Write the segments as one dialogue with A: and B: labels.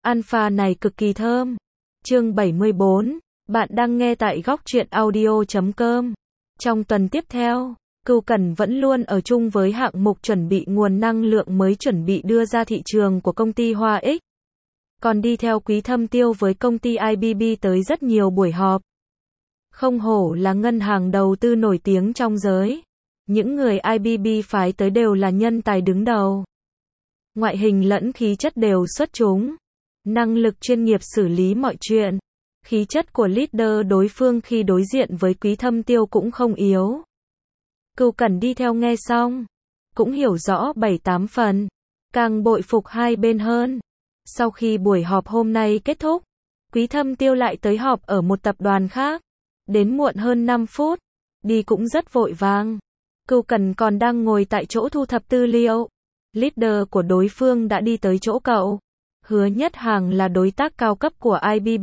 A: Alpha này cực kỳ thơm. Chương 74. Bạn đang nghe tại góc truyện audio.com. Trong tuần tiếp theo, Cửu Cẩn vẫn luôn ở chung với hạng mục chuẩn bị nguồn năng lượng mới chuẩn bị đưa ra thị trường của công ty Hoa X. Còn đi theo Quý Thâm Tiêu với công ty IBB tới rất nhiều buổi họp. Không hổ là ngân hàng đầu tư nổi tiếng trong giới. Những người IBB phái tới đều là nhân tài đứng đầu. Ngoại hình lẫn khí chất đều xuất chúng. Năng lực chuyên nghiệp xử lý mọi chuyện. Khí chất của leader đối phương khi đối diện với Quý Thâm Tiêu cũng không yếu. Cửu Cẩn đi theo nghe xong, cũng hiểu rõ 7-8 phần, càng bội phục hai bên hơn. Sau khi buổi họp hôm nay kết thúc, Quý Thâm Tiêu lại tới họp ở một tập đoàn khác, đến muộn hơn 5 phút, đi cũng rất vội vàng. Cửu Cẩn còn đang ngồi tại chỗ thu thập tư liệu, leader của đối phương đã đi tới chỗ cậu. Hứa Nhất Hàng là đối tác cao cấp của IBB.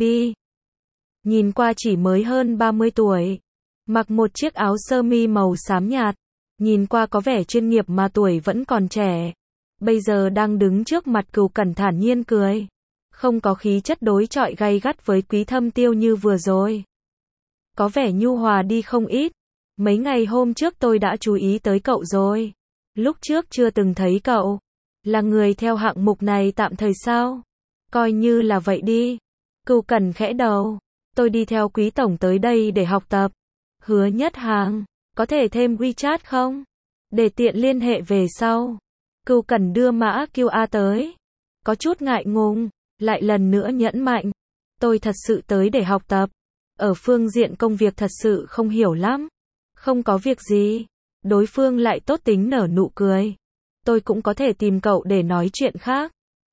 A: Nhìn qua chỉ mới hơn 30 tuổi, mặc một chiếc áo sơ mi màu xám nhạt, nhìn qua có vẻ chuyên nghiệp mà tuổi vẫn còn trẻ. Bây giờ đang đứng trước mặt Cửu Cẩn thản nhiên cười, không có khí chất đối chọi gay gắt với Quý Thâm Tiêu như vừa rồi. Có vẻ nhu hòa đi không ít. Mấy ngày hôm trước tôi đã chú ý tới cậu rồi. Lúc trước chưa từng thấy cậu. Là người theo hạng mục này tạm thời sao? Coi như là vậy đi. Cửu Cẩn khẽ đầu. Tôi đi theo Quý Tổng tới đây để học tập. Hứa Nhất Hàng, có thể thêm WeChat không? Để tiện liên hệ về sau. Cửu Cẩn đưa mã QR tới. Có chút ngại ngùng, lại lần nữa nhẫn mạnh. Tôi thật sự tới để học tập. Ở phương diện công việc thật sự không hiểu lắm. Không có việc gì. Đối phương lại tốt tính nở nụ cười. Tôi cũng có thể tìm cậu để nói chuyện khác.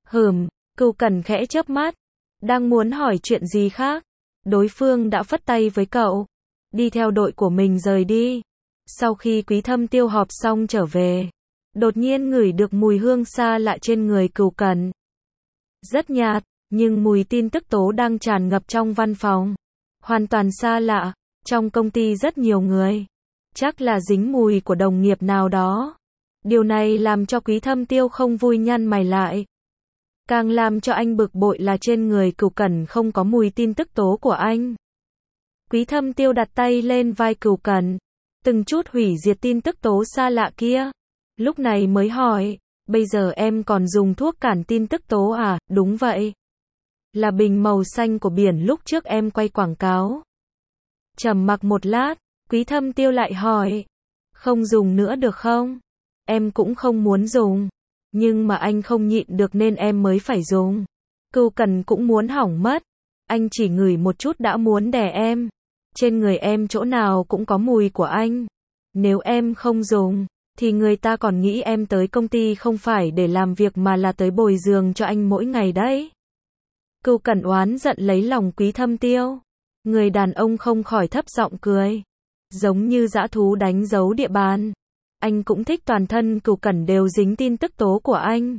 A: Cửu Cẩn khẽ chớp mắt. Đang muốn hỏi chuyện gì khác. Đối phương đã phất tay với cậu. Đi theo đội của mình rời đi. Sau khi Quý Thâm Tiêu họp xong trở về, đột nhiên ngửi được mùi hương xa lạ trên người Cửu Cẩn. Rất nhạt, nhưng mùi tin tức tố đang tràn ngập trong văn phòng. Hoàn toàn xa lạ. Trong công ty rất nhiều người. Chắc là dính mùi của đồng nghiệp nào đó. Điều này làm cho Quý Thâm Tiêu không vui nhăn mày lại. Càng làm cho anh bực bội là trên người Cửu Cẩn không có mùi tin tức tố của anh. Quý Thâm Tiêu đặt tay lên vai Cửu Cẩn, từng chút hủy diệt tin tức tố xa lạ kia. Lúc này mới hỏi, bây giờ em còn dùng thuốc cản tin tức tố à? Đúng vậy. Là bình màu xanh của biển lúc trước em quay quảng cáo. Trầm mặc một lát, Quý Thâm Tiêu lại hỏi, không dùng nữa được không? Em cũng không muốn dùng, nhưng mà anh không nhịn được nên em mới phải dùng. Cửu Cẩn cũng muốn hỏng mất, anh chỉ ngửi một chút đã muốn đè em. Trên người em chỗ nào cũng có mùi của anh. Nếu em không dùng, thì người ta còn nghĩ em tới công ty không phải để làm việc mà là tới bồi giường cho anh mỗi ngày đấy. Cửu Cẩn oán giận lấy lòng Quý Thâm Tiêu. Người đàn ông không khỏi thấp giọng cười. Giống như dã thú đánh dấu địa bàn. Anh cũng thích toàn thân Cửu Cẩn đều dính tin tức tố của anh.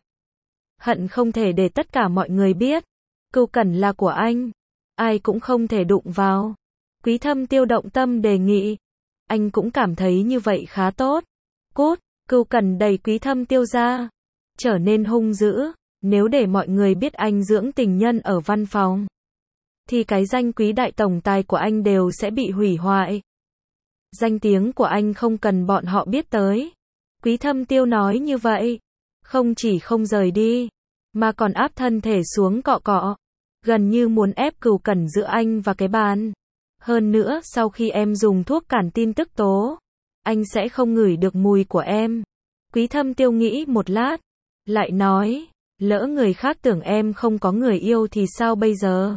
A: Hận không thể để tất cả mọi người biết. Cửu Cẩn là của anh. Ai cũng không thể đụng vào. Quý Thâm Tiêu động tâm đề nghị. Anh cũng cảm thấy như vậy khá tốt. Cút, Cửu Cẩn đẩy Quý Thâm Tiêu ra. Trở nên hung dữ. Nếu để mọi người biết anh dưỡng tình nhân ở văn phòng, thì cái danh Quý đại tổng tài của anh đều sẽ bị hủy hoại. Danh tiếng của anh không cần bọn họ biết tới. Quý Thâm Tiêu nói như vậy. Không chỉ không rời đi, mà còn áp thân thể xuống cọ cọ. Gần như muốn ép Cửu Cẩn giữa anh và cái bàn. Hơn nữa sau khi em dùng thuốc cản tin tức tố, anh sẽ không ngửi được mùi của em. Quý Thâm Tiêu nghĩ một lát, lại nói, lỡ người khác tưởng em không có người yêu thì sao bây giờ?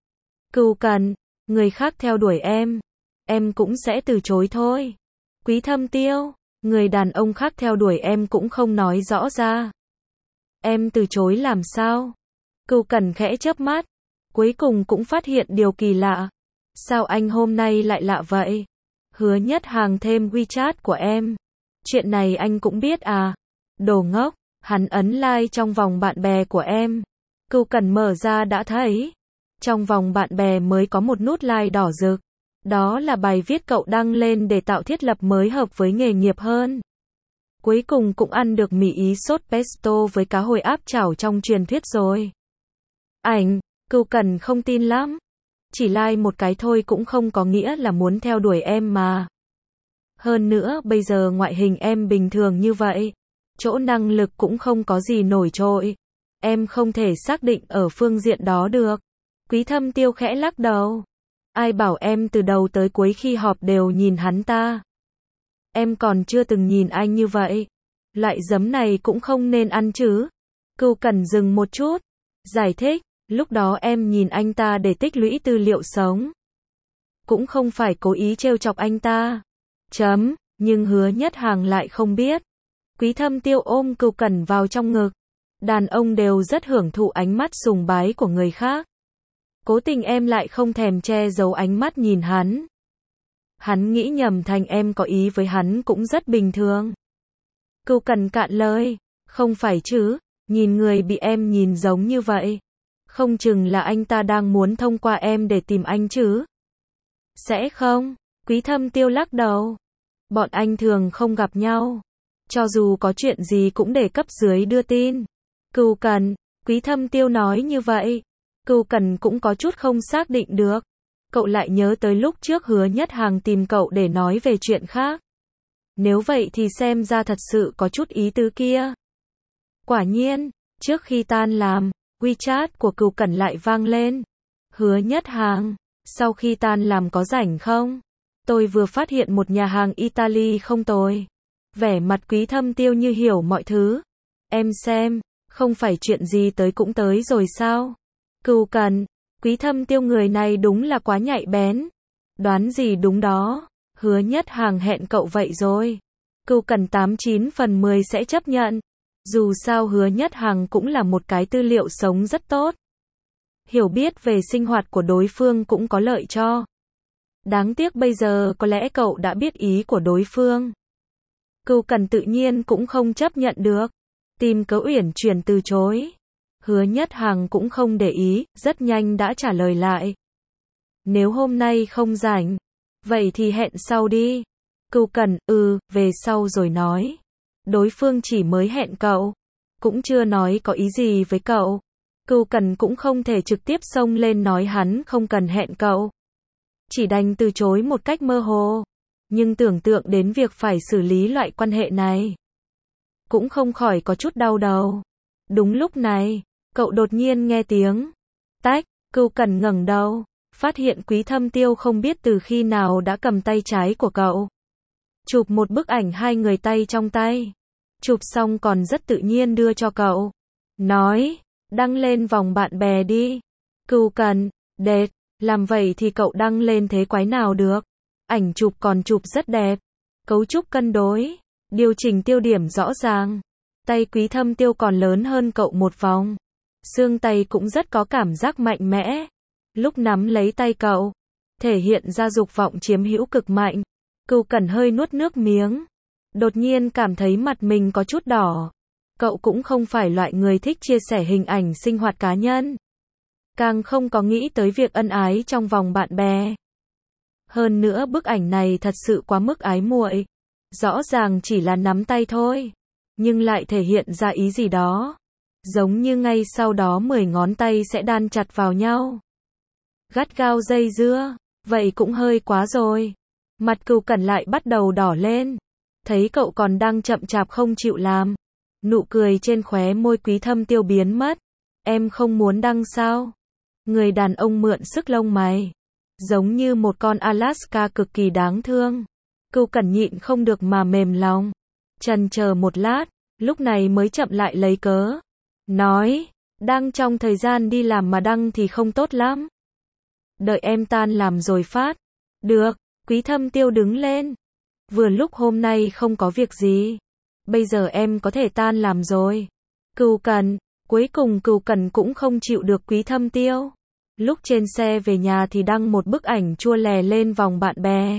A: Cửu Cẩn, người khác theo đuổi em cũng sẽ từ chối thôi. Quý Thâm Tiêu, người đàn ông khác theo đuổi em cũng không nói rõ ra. Em từ chối làm sao? Cửu Cẩn khẽ chớp mắt, cuối cùng cũng phát hiện điều kỳ lạ. Sao anh hôm nay lại lạ vậy? Hứa Nhất Hàng thêm WeChat của em. Chuyện này anh cũng biết à? Đồ ngốc, hắn ấn like trong vòng bạn bè của em. Cửu Cẩn mở ra đã thấy. Trong vòng bạn bè mới có một nút like đỏ rực. Đó là bài viết cậu đăng lên để tạo thiết lập mới hợp với nghề nghiệp hơn. Cuối cùng cũng ăn được mì ý sốt pesto với cá hồi áp chảo trong truyền thuyết rồi. Ảnh, Cưu Cẩn không tin lắm. Chỉ like một cái thôi cũng không có nghĩa là muốn theo đuổi em mà. Hơn nữa bây giờ ngoại hình em bình thường như vậy. Chỗ năng lực cũng không có gì nổi trội. Em không thể xác định ở phương diện đó được. Quý Thâm Tiêu khẽ lắc đầu. Ai bảo em từ đầu tới cuối khi họp đều nhìn hắn ta. Em còn chưa từng nhìn anh như vậy. Loại giấm này cũng không nên ăn chứ. Cưu Cẩn dừng một chút. Giải thích, lúc đó em nhìn anh ta để tích lũy tư liệu sống. Cũng không phải cố ý trêu chọc anh ta. Nhưng Hứa Nhất Hàng lại không biết. Quý Thâm Tiêu ôm Cưu Cẩn vào trong ngực. Đàn ông đều rất hưởng thụ ánh mắt sùng bái của người khác. Cố tình em lại không thèm che giấu ánh mắt nhìn hắn. Hắn nghĩ nhầm thành em có ý với hắn cũng rất bình thường. Cưu Cẩn cạn lời, không phải chứ, nhìn người bị em nhìn giống như vậy. Không chừng là anh ta đang muốn thông qua em để tìm anh chứ. Sẽ không, Quý Thâm Tiêu lắc đầu. Bọn anh thường không gặp nhau. Cho dù có chuyện gì cũng để cấp dưới đưa tin. Cưu Cẩn, Quý Thâm Tiêu nói như vậy. Cưu Cẩn cũng có chút không xác định được. Cậu lại nhớ tới lúc trước Hứa Nhất Hàng tìm cậu để nói về chuyện khác. Nếu vậy thì xem ra thật sự có chút ý tứ kia. Quả nhiên, trước khi tan làm, WeChat của Cưu Cẩn lại vang lên. Hứa Nhất Hàng, sau khi tan làm có rảnh không? Tôi vừa phát hiện một nhà hàng Italy không tồi. Vẻ mặt Quý Thâm Tiêu như hiểu mọi thứ. Em xem, không phải chuyện gì tới cũng tới rồi sao? Cưu Cẩn, Quý Thâm Tiêu người này đúng là quá nhạy bén. Đoán gì đúng đó. Hứa Nhất Hàng hẹn cậu vậy rồi. Cưu Cẩn 89 phần 10 sẽ chấp nhận. Dù sao Hứa Nhất Hàng cũng là một cái tư liệu sống rất tốt. Hiểu biết về sinh hoạt của đối phương cũng có lợi cho. Đáng tiếc bây giờ có lẽ cậu đã biết ý của đối phương. Cưu Cẩn tự nhiên cũng không chấp nhận được. Tìm cớ uyển chuyển từ chối. Hứa Nhất Hàng cũng không để ý, rất nhanh đã trả lời lại. Nếu hôm nay không rảnh, vậy thì hẹn sau đi. Cưu Cẩn, về sau rồi nói. Đối phương chỉ mới hẹn cậu, cũng chưa nói có ý gì với cậu. Cưu Cẩn cũng không thể trực tiếp xông lên nói hắn không cần hẹn cậu. Chỉ đành từ chối một cách mơ hồ. Nhưng tưởng tượng đến việc phải xử lý loại quan hệ này, cũng không khỏi có chút đau đầu. Đúng lúc này, cậu đột nhiên nghe tiếng tách. Cưu Cẩn ngẩng đầu, phát hiện Quý Thâm Tiêu không biết từ khi nào đã cầm tay trái của cậu. Chụp một bức ảnh hai người tay trong tay. Chụp xong còn rất tự nhiên đưa cho cậu. Nói, đăng lên vòng bạn bè đi. Cưu Cẩn, đệt, làm vậy thì cậu đăng lên thế quái nào được. Ảnh chụp còn chụp rất đẹp. Cấu trúc cân đối, điều chỉnh tiêu điểm rõ ràng. Tay Quý Thâm Tiêu còn lớn hơn cậu một vòng. Xương tay cũng rất có cảm giác mạnh mẽ. Lúc nắm lấy tay cậu, thể hiện ra dục vọng chiếm hữu cực mạnh. Cưu Cẩn hơi nuốt nước miếng. Đột nhiên cảm thấy mặt mình có chút đỏ. Cậu cũng không phải loại người thích chia sẻ hình ảnh sinh hoạt cá nhân. Càng không có nghĩ tới việc ân ái trong vòng bạn bè. Hơn nữa bức ảnh này thật sự quá mức ái muội. Rõ ràng chỉ là nắm tay thôi, nhưng lại thể hiện ra ý gì đó. Giống như ngay sau đó 10 ngón tay sẽ đan chặt vào nhau. Gắt gao dây dưa, vậy cũng hơi quá rồi. Mặt Cưu Cẩn lại bắt đầu đỏ lên. Thấy cậu còn đang chậm chạp không chịu làm. Nụ cười trên khóe môi Quý Thâm Tiêu biến mất. Em không muốn đăng sao? Người đàn ông mượn sức lông mày. Giống như một con Alaska cực kỳ đáng thương. Cưu Cẩn nhịn không được mà mềm lòng. Chần chờ một lát, lúc này mới chậm lại lấy cớ. Nói, đang trong thời gian đi làm mà đăng thì không tốt lắm. Đợi em tan làm rồi phát. Được, Quý Thâm Tiêu đứng lên. Vừa lúc hôm nay không có việc gì. Bây giờ em có thể tan làm rồi. Cưu Cẩn, cuối cùng Cưu Cẩn cũng không chịu được Quý Thâm Tiêu. Lúc trên xe về nhà thì đăng một bức ảnh chua lè lên vòng bạn bè.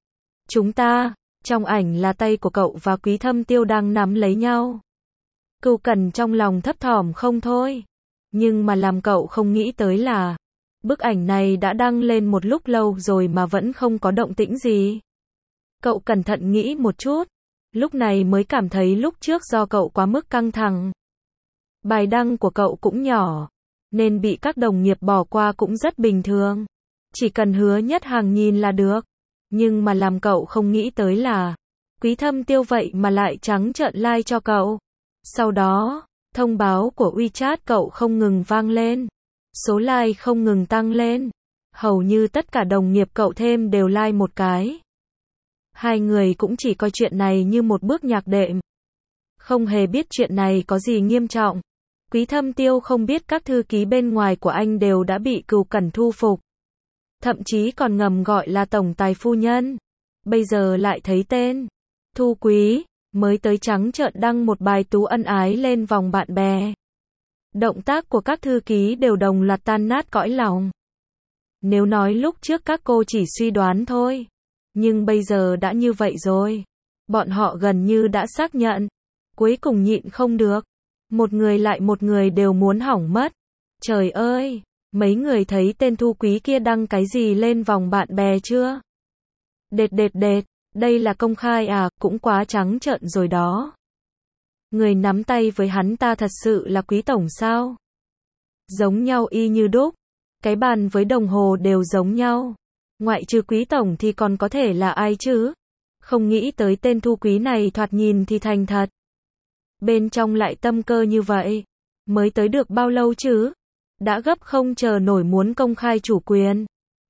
A: Chúng ta, trong ảnh là tay của cậu và Quý Thâm Tiêu đang nắm lấy nhau. Cưu Cẩn trong lòng thấp thỏm không thôi. Nhưng mà làm cậu không nghĩ tới là bức ảnh này đã đăng lên một lúc lâu rồi mà vẫn không có động tĩnh gì. Cậu cẩn thận nghĩ một chút. Lúc này mới cảm thấy lúc trước do cậu quá mức căng thẳng. Bài đăng của cậu cũng nhỏ. nên bị các đồng nghiệp bỏ qua cũng rất bình thường. Chỉ cần Hứa Nhất Hàng nhìn là được. Nhưng mà làm cậu không nghĩ tới là Quý Thâm Tiêu vậy mà lại trắng trợn like cho cậu. Sau đó, thông báo của WeChat cậu không ngừng vang lên. Số like không ngừng tăng lên. Hầu như tất cả đồng nghiệp cậu thêm đều like một cái. Hai người cũng chỉ coi chuyện này như một bước nhạc đệm. Không hề biết chuyện này có gì nghiêm trọng. Quý Thâm Tiêu không biết các thư ký bên ngoài của anh đều đã bị Cửu Cẩn thu phục. Thậm chí còn ngầm gọi là tổng tài phu nhân. Bây giờ lại thấy tên Thu Quý, mới tới trắng trợn đăng một bài tú ân ái lên vòng bạn bè. Động tác của các thư ký đều đồng loạt tan nát cõi lòng. Nếu nói lúc trước các cô chỉ suy đoán thôi, nhưng bây giờ đã như vậy rồi. Bọn họ gần như đã xác nhận. Cuối cùng nhịn không được. Một người lại một người đều muốn hỏng mất. Trời ơi, mấy người thấy tên Thu Quý kia đăng cái gì lên vòng bạn bè chưa? Đệt, đây là công khai à, cũng quá trắng trợn rồi đó. Người nắm tay với hắn ta thật sự là Quý tổng sao? Giống nhau y như đúc. Cái bàn với đồng hồ đều giống nhau. Ngoại trừ Quý tổng thì còn có thể là ai chứ? Không nghĩ tới tên Thu Quý này thoạt nhìn thì thành thật. Bên trong lại tâm cơ như vậy. Mới tới được bao lâu chứ? Đã gấp không chờ nổi muốn công khai chủ quyền.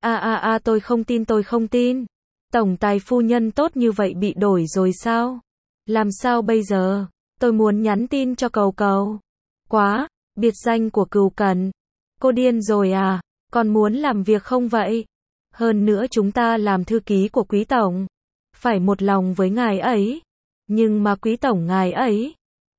A: Tôi không tin. Tổng tài phu nhân tốt như vậy bị đổi rồi sao? Làm sao bây giờ? Tôi muốn nhắn tin cho Cầu. Quá, biệt danh của Cửu Cẩn. Cô điên rồi à? Còn muốn làm việc không vậy? Hơn nữa chúng ta làm thư ký của Quý tổng. Phải một lòng với ngài ấy. Nhưng mà Quý tổng ngài ấy.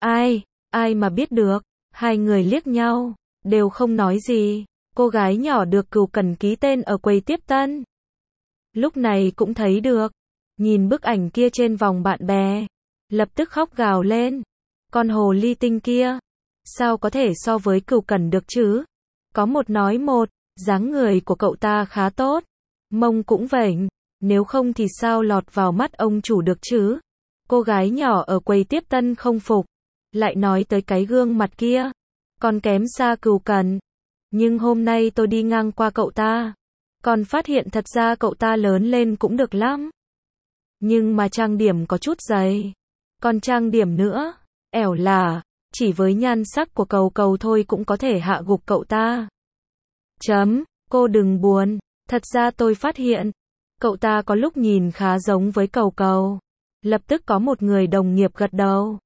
A: Ai mà biết được. Hai người liếc nhau. Đều không nói gì. Cô gái nhỏ được Cửu Cẩn ký tên ở quầy tiếp tân. Lúc này cũng thấy được. Nhìn bức ảnh kia trên vòng bạn bè. Lập tức khóc gào lên. Con hồ ly tinh kia. Sao có thể so với Cửu Cẩn được chứ? Có một nói một. Dáng người của cậu ta khá tốt. Mông cũng vểnh. Nếu không thì sao lọt vào mắt ông chủ được chứ? Cô gái nhỏ ở quầy tiếp tân không phục. Lại nói tới cái gương mặt kia. Còn kém xa Cửu Cẩn. Nhưng hôm nay tôi đi ngang qua cậu ta. Còn phát hiện thật ra cậu ta lớn lên cũng được lắm. Nhưng mà trang điểm có chút dày. Còn trang điểm nữa. Ẻo là. Chỉ với nhan sắc của Cầu thôi cũng có thể hạ gục cậu ta. Cô đừng buồn. Thật ra tôi phát hiện. Cậu ta có lúc nhìn khá giống với Cầu. Lập tức có một người đồng nghiệp gật đầu.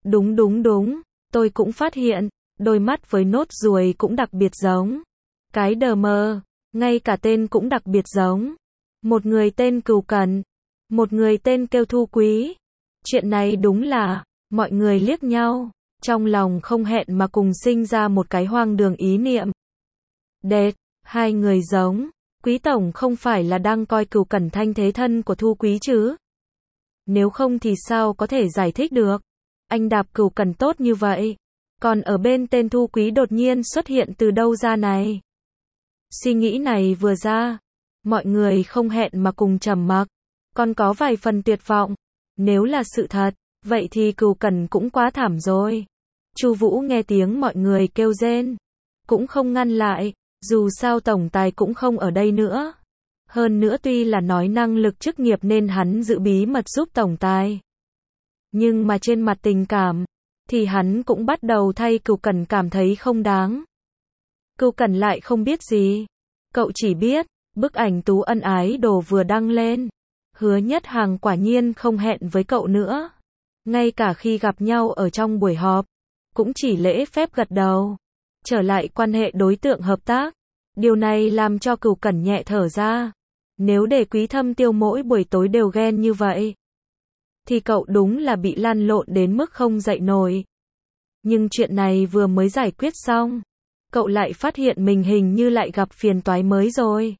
A: Đúng. Tôi cũng phát hiện. Đôi mắt với nốt ruồi cũng đặc biệt giống. Cái đờ mờ. Ngay cả tên cũng đặc biệt giống. Một người tên Cửu Cẩn. Một người tên kêu Thu Quý. Chuyện này đúng là. Mọi người liếc nhau. Trong lòng không hẹn mà cùng sinh ra một cái hoang đường ý niệm. Đệt. Hai người giống. Quý tổng không phải là đang coi Cửu Cẩn thanh thế thân của Thu Quý chứ? Nếu không thì sao có thể giải thích được? Anh đạp Cửu Cẩn tốt như vậy. Còn ở bên tên Thu Quý đột nhiên xuất hiện từ đâu ra này? Suy nghĩ này vừa ra. Mọi người không hẹn mà cùng trầm mặc. Còn có vài phần tuyệt vọng. Nếu là sự thật, vậy thì Cửu Cẩn cũng quá thảm rồi. Chu Vũ nghe tiếng mọi người kêu rên. Cũng không ngăn lại. Dù sao tổng tài cũng không ở đây nữa. Hơn nữa tuy là nói năng lực chức nghiệp nên hắn giữ bí mật giúp tổng tài. Nhưng mà trên mặt tình cảm, thì hắn cũng bắt đầu thay Cửu Cẩn cảm thấy không đáng. Cửu Cẩn lại không biết gì. Cậu chỉ biết, bức ảnh tú ân ái đồ vừa đăng lên. Hứa Nhất Hàng quả nhiên không hẹn với cậu nữa. Ngay cả khi gặp nhau ở trong buổi họp, cũng chỉ lễ phép gật đầu. Trở lại quan hệ đối tượng hợp tác. Điều này làm cho Cửu Cẩn nhẹ thở ra. Nếu để Quý Thâm Tiêu mỗi buổi tối đều ghen như vậy, thì cậu đúng là bị lăn lộn đến mức không dậy nổi. Nhưng chuyện này vừa mới giải quyết xong, cậu lại phát hiện mình hình như lại gặp phiền toái mới rồi.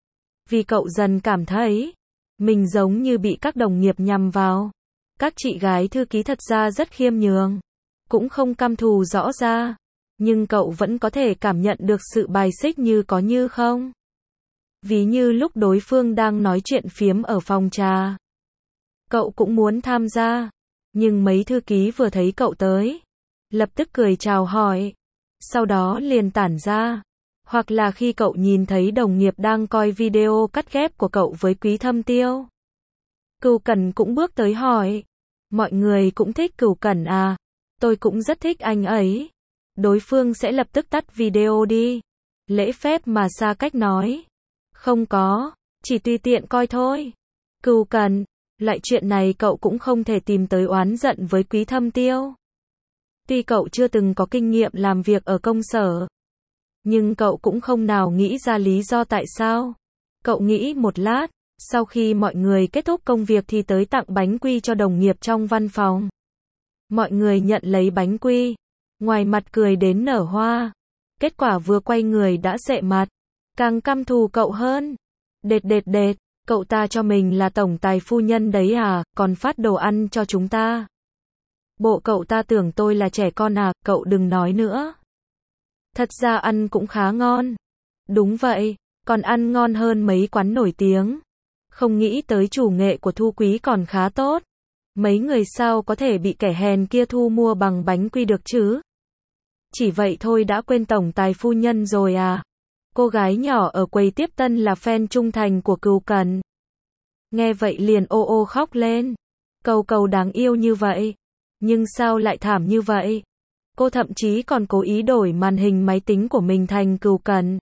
A: Vì cậu dần cảm thấy, mình giống như bị các đồng nghiệp nhằm vào. Các chị gái thư ký thật ra rất khiêm nhường, cũng không căm thù rõ ra. Nhưng cậu vẫn có thể cảm nhận được sự bài xích như có như không. Ví như lúc đối phương đang nói chuyện phiếm ở phòng trà. Cậu cũng muốn tham gia. Nhưng mấy thư ký vừa thấy cậu tới. Lập tức cười chào hỏi. sau đó liền tản ra. Hoặc là khi cậu nhìn thấy đồng nghiệp đang coi video cắt ghép của cậu với Quý Thâm Tiêu. Cửu Cẩn cũng bước tới hỏi. Mọi người cũng thích Cửu Cẩn à? Tôi cũng rất thích anh ấy. Đối phương sẽ lập tức tắt video đi. Lễ phép mà xa cách nói. Không có, chỉ tùy tiện coi thôi. Cửu Cẩn, loại chuyện này cậu cũng không thể tìm tới oán giận với Quý Thâm Tiêu. Tuy cậu chưa từng có kinh nghiệm làm việc ở công sở, nhưng cậu cũng không nào nghĩ ra lý do tại sao. Cậu nghĩ một lát, sau khi mọi người kết thúc công việc thì tới tặng bánh quy cho đồng nghiệp trong văn phòng. Mọi người nhận lấy bánh quy, ngoài mặt cười đến nở hoa. Kết quả vừa quay người đã sệ mặt, càng căm thù cậu hơn. Đệt, cậu ta cho mình là tổng tài phu nhân đấy à, còn phát đồ ăn cho chúng ta. Bộ cậu ta tưởng tôi là trẻ con à, cậu đừng nói nữa. Thật ra ăn cũng khá ngon. Đúng vậy, còn ăn ngon hơn mấy quán nổi tiếng. Không nghĩ tới chủ nghệ của Thu Quý còn khá tốt. Mấy người sao có thể bị kẻ hèn kia thu mua bằng bánh quy được chứ? Chỉ vậy thôi đã quên tổng tài phu nhân rồi à? Cô gái nhỏ ở quầy tiếp tân là fan trung thành của Cửu Cẩn. Nghe vậy liền ô ô khóc lên. Cầu đáng yêu như vậy. Nhưng sao lại thảm như vậy? Cô thậm chí còn cố ý đổi màn hình máy tính của mình thành Cửu Cẩn.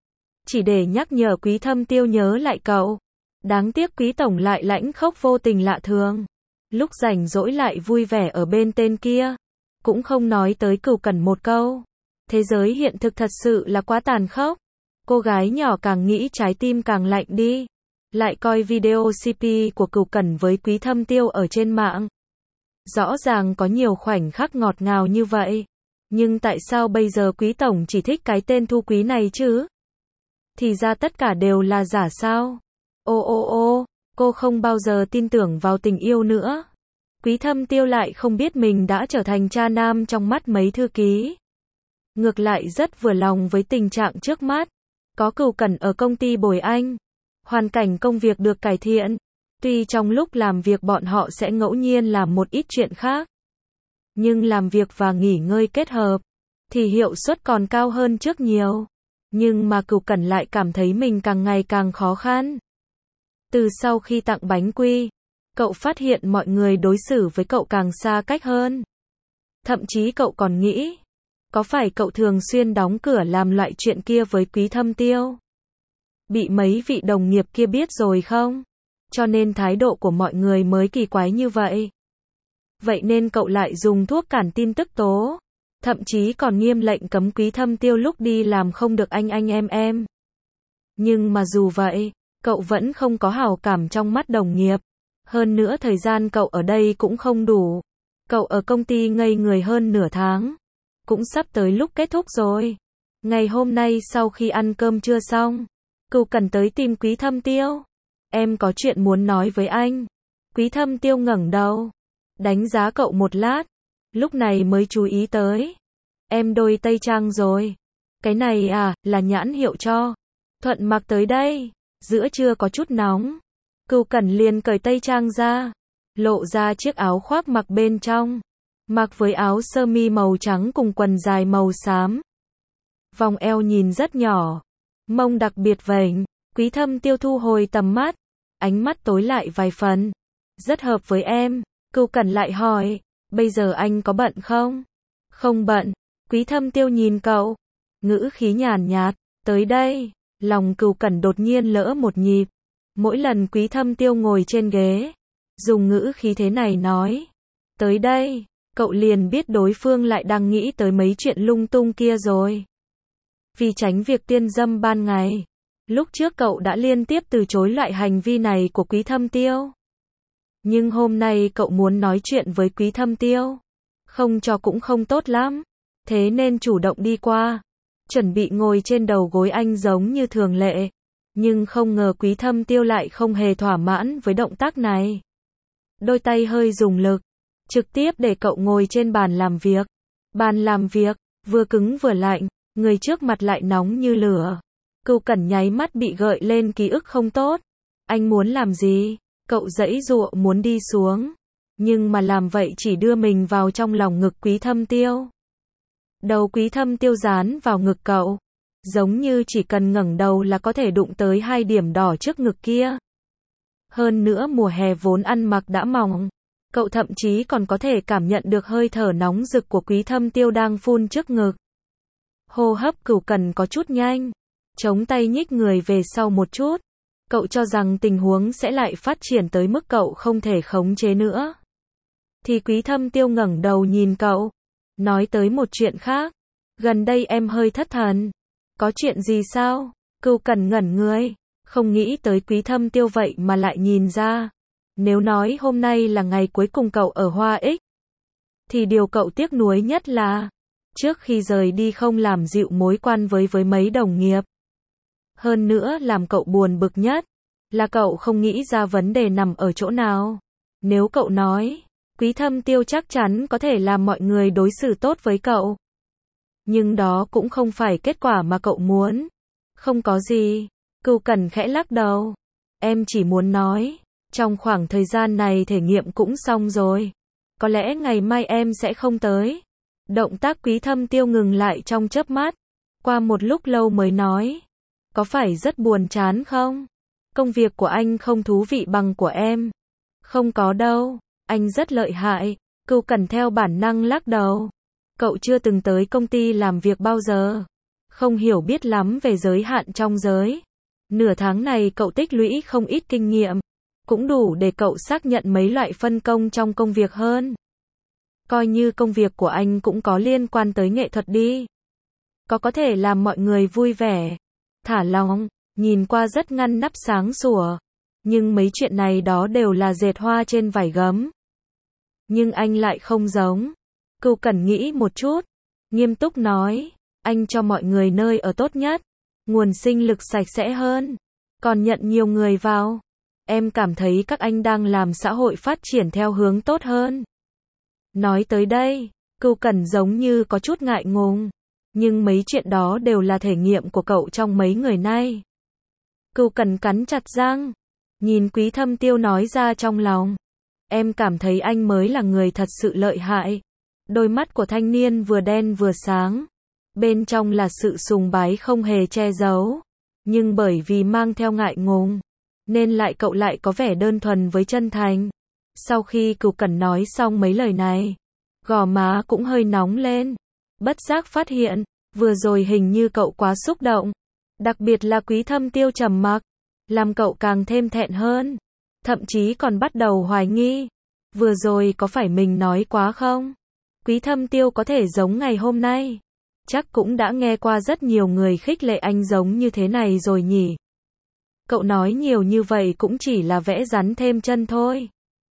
A: Chỉ để nhắc nhở Quý Thâm Tiêu nhớ lại cậu. Đáng tiếc Quý Tổng lại lãnh khốc vô tình lạ thường. Lúc rảnh rỗi lại vui vẻ ở bên tên kia. Cũng không nói tới Cửu Cẩn một câu. Thế giới hiện thực thật sự là quá tàn khốc. Cô gái nhỏ càng nghĩ trái tim càng lạnh đi. Lại coi video CP của Cửu Cẩn với Quý Thâm Tiêu ở trên mạng. Rõ ràng có nhiều khoảnh khắc ngọt ngào như vậy. Nhưng tại sao bây giờ Quý Tổng chỉ thích cái tên Thu Quý này chứ? Thì ra tất cả đều là giả sao? Ô, cô không bao giờ tin tưởng vào tình yêu nữa. Quý Thâm Tiêu lại không biết mình đã trở thành cha nam trong mắt mấy thư ký. Ngược lại rất vừa lòng với tình trạng trước mắt. Có Cửu Cẩn ở công ty bồi anh. Hoàn cảnh công việc được cải thiện. Tuy trong lúc làm việc bọn họ sẽ ngẫu nhiên làm một ít chuyện khác. Nhưng làm việc và nghỉ ngơi kết hợp, thì hiệu suất còn cao hơn trước nhiều. Nhưng mà Cửu Cẩn lại cảm thấy mình càng ngày càng khó khăn. Từ sau khi tặng bánh quy, cậu phát hiện mọi người đối xử với cậu càng xa cách hơn. Thậm chí cậu còn nghĩ, có phải cậu thường xuyên đóng cửa làm loại chuyện kia với Quý Thâm Tiêu? Bị mấy vị đồng nghiệp kia biết rồi không? Cho nên thái độ của mọi người mới kỳ quái như vậy. Vậy nên cậu lại dùng thuốc cản tin tức tố. Thậm chí còn nghiêm lệnh cấm Quý Thâm Tiêu lúc đi làm không được anh em. Nhưng mà dù vậy, cậu vẫn không có hảo cảm trong mắt đồng nghiệp. Hơn nữa thời gian cậu ở đây cũng không đủ. Cậu ở công ty ngây người hơn nửa tháng. Cũng sắp tới lúc kết thúc rồi. Ngày hôm nay sau khi ăn cơm trưa xong, Cửu Cẩn tới tìm Quý Thâm Tiêu. Em có chuyện muốn nói với anh. Quý Thâm Tiêu ngẩng đầu, đánh giá cậu một lát, lúc này mới chú ý tới. Em đôi tây trang rồi. Cái này à, là nhãn hiệu cho. Thuận mặc tới đây. Giữa trưa có chút nóng. Cửu Cẩn liền cởi tây trang ra, lộ ra chiếc áo khoác mặc bên trong. Mặc với áo sơ mi màu trắng cùng quần dài màu xám. Vòng eo nhìn rất nhỏ. Mông đặc biệt vểnh. Quý Thâm Tiêu thu hồi tầm mắt. Ánh mắt tối lại vài phần. Rất hợp với em. Cửu Cẩn lại hỏi. Bây giờ anh có bận không? Không bận. Quý Thâm Tiêu nhìn cậu. Ngữ khí nhàn nhạt. Tới đây. Lòng Cửu Cẩn đột nhiên lỡ một nhịp. Mỗi lần Quý Thâm Tiêu ngồi trên ghế, dùng ngữ khí thế này nói. Tới đây. Cậu liền biết đối phương lại đang nghĩ tới mấy chuyện lung tung kia rồi. Vì tránh việc tiên dâm ban ngày, lúc trước cậu đã liên tiếp từ chối loại hành vi này của Quý Thâm Tiêu. Nhưng hôm nay cậu muốn nói chuyện với Quý Thâm Tiêu. Không cho cũng không tốt lắm. Thế nên chủ động đi qua. Chuẩn bị ngồi trên đầu gối anh giống như thường lệ. Nhưng không ngờ Quý Thâm Tiêu lại không hề thỏa mãn với động tác này. Đôi tay hơi dùng lực. Trực tiếp để cậu ngồi trên bàn làm việc. Bàn làm việc, vừa cứng vừa lạnh. Người trước mặt lại nóng như lửa. Cửu Cẩn nháy mắt bị gợi lên ký ức không tốt. Anh muốn làm gì? Cậu giãy giụa muốn đi xuống. Nhưng mà làm vậy chỉ đưa mình vào trong lòng ngực Quý Thâm Tiêu. Đầu Quý Thâm Tiêu dán vào ngực cậu. Giống như chỉ cần ngẩng đầu là có thể đụng tới hai điểm đỏ trước ngực kia. Hơn nữa mùa hè vốn ăn mặc đã mỏng. Cậu thậm chí còn có thể cảm nhận được hơi thở nóng rực của Quý Thâm Tiêu đang phun trước ngực. Hô hấp Cửu Cẩn có chút nhanh. Chống tay nhích người về sau một chút. Cậu cho rằng tình huống sẽ lại phát triển tới mức cậu không thể khống chế nữa. Thì Quý Thâm Tiêu ngẩng đầu nhìn cậu. Nói tới một chuyện khác. Gần đây em hơi thất thần. Có chuyện gì sao? Cửu Cẩn ngẩn người. Không nghĩ tới Quý Thâm Tiêu vậy mà lại nhìn ra. Nếu nói hôm nay là ngày cuối cùng cậu ở Hoa Ích. Thì điều cậu tiếc nuối nhất là. Trước khi rời đi không làm dịu mối quan với mấy đồng nghiệp. Hơn nữa làm cậu buồn bực nhất. Là cậu không nghĩ ra vấn đề nằm ở chỗ nào. Nếu cậu nói. Quý Thâm Tiêu chắc chắn có thể làm mọi người đối xử tốt với cậu. Nhưng đó cũng không phải kết quả mà cậu muốn. Không có gì. Cửu Cẩn khẽ lắc đầu. Em chỉ muốn nói. Trong khoảng thời gian này thể nghiệm cũng xong rồi. Có lẽ ngày mai em sẽ không tới. Động tác Quý Thâm Tiêu ngừng lại trong chớp mắt. Qua một lúc lâu mới nói. Có phải rất buồn chán không? Công việc của anh không thú vị bằng của em. Không có đâu. Anh rất lợi hại. Cửu Cẩn theo bản năng lắc đầu. Cậu chưa từng tới công ty làm việc bao giờ. Không hiểu biết lắm về giới hạn trong giới. Nửa tháng này cậu tích lũy không ít kinh nghiệm. Cũng đủ để cậu xác nhận mấy loại phân công trong công việc hơn. Coi như công việc của anh cũng có liên quan tới nghệ thuật đi. Có thể làm mọi người vui vẻ. Thả lỏng, nhìn qua rất ngăn nắp sáng sủa. Nhưng mấy chuyện này đó đều là dệt hoa trên vải gấm. Nhưng anh lại không giống. Cửu Cẩn nghĩ một chút. Nghiêm túc nói. Anh cho mọi người nơi ở tốt nhất. Nguồn sinh lực sạch sẽ hơn. Còn nhận nhiều người vào. Em cảm thấy các anh đang làm xã hội phát triển theo hướng tốt hơn. Nói tới đây, Cửu Cẩn giống như có chút ngại ngùng. Nhưng mấy chuyện đó đều là thể nghiệm của cậu trong mấy người nay. Cửu Cẩn cắn chặt răng. Nhìn Quý Thâm Tiêu nói ra trong lòng. Em cảm thấy anh mới là người thật sự lợi hại. Đôi mắt của thanh niên vừa đen vừa sáng. Bên trong là sự sùng bái không hề che giấu. Nhưng bởi vì mang theo ngại ngùng. Nên cậu lại có vẻ đơn thuần với chân thành. Sau khi Cửu Cẩn nói xong mấy lời này. Gò má cũng hơi nóng lên. Bất giác phát hiện. Vừa rồi hình như cậu quá xúc động. Đặc biệt là Quý Thâm Tiêu trầm mặc. Làm cậu càng thêm thẹn hơn. Thậm chí còn bắt đầu hoài nghi. Vừa rồi có phải mình nói quá không? Quý Thâm Tiêu có thể giống ngày hôm nay. Chắc cũng đã nghe qua rất nhiều người khích lệ anh giống như thế này rồi nhỉ. Cậu nói nhiều như vậy cũng chỉ là vẽ rắn thêm chân thôi.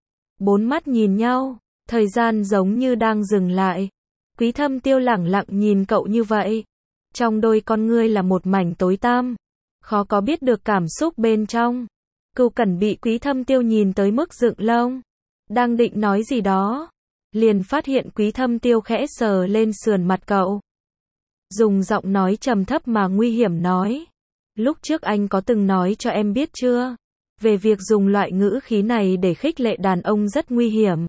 A: Bốn mắt nhìn nhau. Thời gian giống như đang dừng lại. Quý Thâm Tiêu lẳng lặng nhìn cậu như vậy. Trong đôi con ngươi là một mảnh tối tăm. Khó có biết được cảm xúc bên trong. Cửu Cẩn bị Quý Thâm Tiêu nhìn tới mức dựng lông. Đang định nói gì đó. Liền phát hiện Quý Thâm Tiêu khẽ sờ lên sườn mặt cậu. Dùng giọng nói trầm thấp mà nguy hiểm nói. Lúc trước anh có từng nói cho em biết chưa? Về việc dùng loại ngữ khí này để khích lệ đàn ông rất nguy hiểm.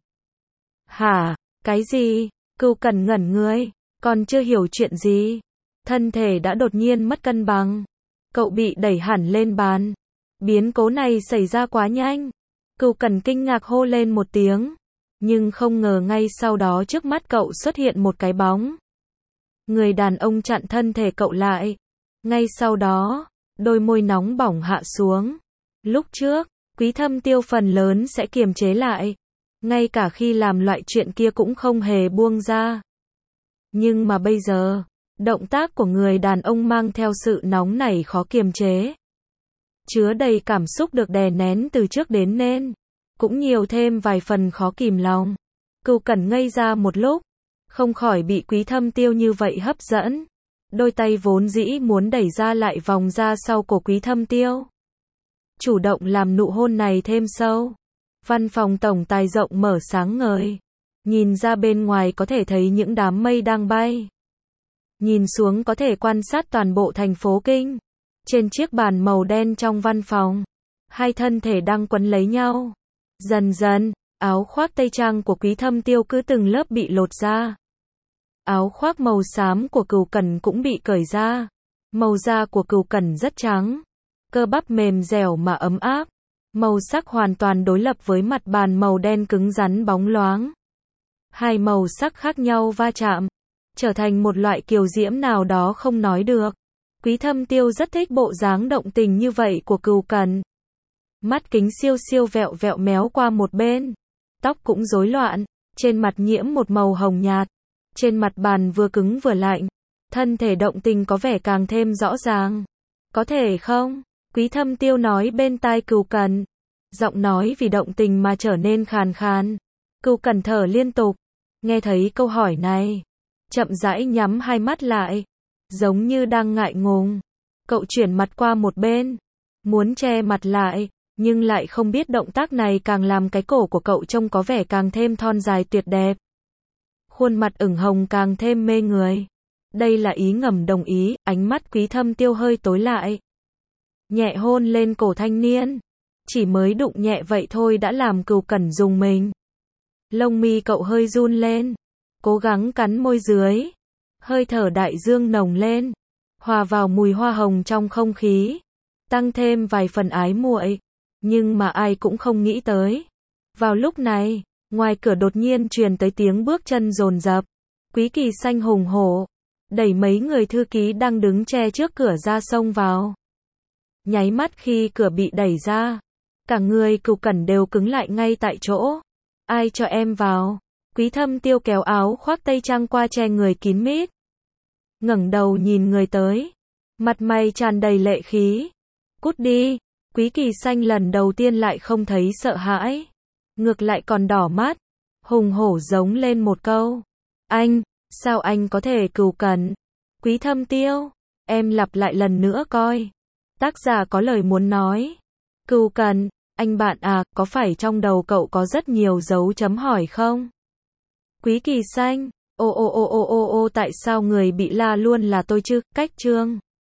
A: Hả? Cái gì? Cửu Cẩn ngẩn người. Còn chưa hiểu chuyện gì. Thân thể đã đột nhiên mất cân bằng. Cậu bị đẩy hẳn lên bàn. Biến cố này xảy ra quá nhanh. Cửu Cẩn kinh ngạc hô lên một tiếng. Nhưng không ngờ ngay sau đó trước mắt cậu xuất hiện một cái bóng. Người đàn ông chặn thân thể cậu lại. Ngay sau đó, đôi môi nóng bỏng hạ xuống. Lúc trước, Quý Thâm Tiêu phần lớn sẽ kiềm chế lại. Ngay cả khi làm loại chuyện kia cũng không hề buông ra. Nhưng mà bây giờ, động tác của người đàn ông mang theo sự nóng nảy khó kiềm chế. Chứa đầy cảm xúc được đè nén từ trước đến nên. Cũng nhiều thêm vài phần khó kìm lòng. Cửu Cẩn ngây ra một lúc. Không khỏi bị Quý Thâm Tiêu như vậy hấp dẫn. Đôi tay vốn dĩ muốn đẩy ra lại vòng ra sau cổ Quý Thâm Tiêu. Chủ động làm nụ hôn này thêm sâu. Văn phòng tổng tài rộng mở sáng ngời. Nhìn ra bên ngoài có thể thấy những đám mây đang bay. Nhìn xuống có thể quan sát toàn bộ thành phố Kinh. Trên chiếc bàn màu đen trong văn phòng. Hai thân thể đang quấn lấy nhau. Dần dần, áo khoác tây trang của Quý Thâm Tiêu cứ từng lớp bị lột ra. Áo khoác màu xám của Cửu Cẩn cũng bị cởi ra. Màu da của Cửu Cẩn rất trắng, cơ bắp mềm dẻo mà ấm áp. Màu sắc hoàn toàn đối lập với mặt bàn màu đen cứng rắn bóng loáng. Hai màu sắc khác nhau va chạm, trở thành một loại kiều diễm nào đó không nói được. Quý Thâm Tiêu rất thích bộ dáng động tình như vậy của Cửu Cẩn. Mắt kính siêu siêu vẹo vẹo méo qua một bên, tóc cũng rối loạn, trên mặt nhiễm một màu hồng nhạt. Trên mặt bàn vừa cứng vừa lạnh, thân thể động tình có vẻ càng thêm rõ ràng. Có thể không? Quý Thâm Tiêu nói bên tai Cửu Cẩn. Giọng nói vì động tình mà trở nên khàn khàn. Cửu Cẩn thở liên tục. Nghe thấy câu hỏi này, chậm rãi nhắm hai mắt lại, giống như đang ngại ngùng. Cậu chuyển mặt qua một bên, muốn che mặt lại, nhưng lại không biết động tác này càng làm cái cổ của cậu trông có vẻ càng thêm thon dài tuyệt đẹp. Khuôn mặt ửng hồng càng thêm mê người. Đây là ý ngầm đồng ý, ánh mắt Quý Thâm Tiêu hơi tối lại. Nhẹ hôn lên cổ thanh niên. Chỉ mới đụng nhẹ vậy thôi đã làm Cửu Cẩn rùng mình. Lông mi cậu hơi run lên, cố gắng cắn môi dưới. Hơi thở đại dương nồng lên, hòa vào mùi hoa hồng trong không khí, tăng thêm vài phần ái muội. Nhưng mà ai cũng không nghĩ tới. Vào lúc này, ngoài cửa đột nhiên truyền tới tiếng bước chân dồn dập. Quý Kỳ Xanh hùng hổ đẩy mấy người thư ký đang đứng che trước cửa ra xông vào. Nháy mắt khi cửa bị đẩy ra, cả người Cửu Cẩn đều cứng lại ngay tại chỗ. Ai cho em vào? Quý Thâm Tiêu kéo áo khoác tây trang qua che người kín mít. Ngẩng đầu nhìn người tới, mặt mày tràn đầy lệ khí. Cút đi. Quý Kỳ Xanh lần đầu tiên lại không thấy sợ hãi, ngược lại còn đỏ mắt, hùng hổ giống lên một câu. Anh, sao anh có thể? Cửu Cẩn. Quý Thâm Tiêu, em lặp lại lần nữa coi. Tác giả có lời muốn nói. Cửu Cẩn, anh bạn à, có phải trong đầu cậu có rất nhiều dấu chấm hỏi không? Quý Kỳ Xanh, ô tại sao người bị la luôn là tôi chứ? Cách chương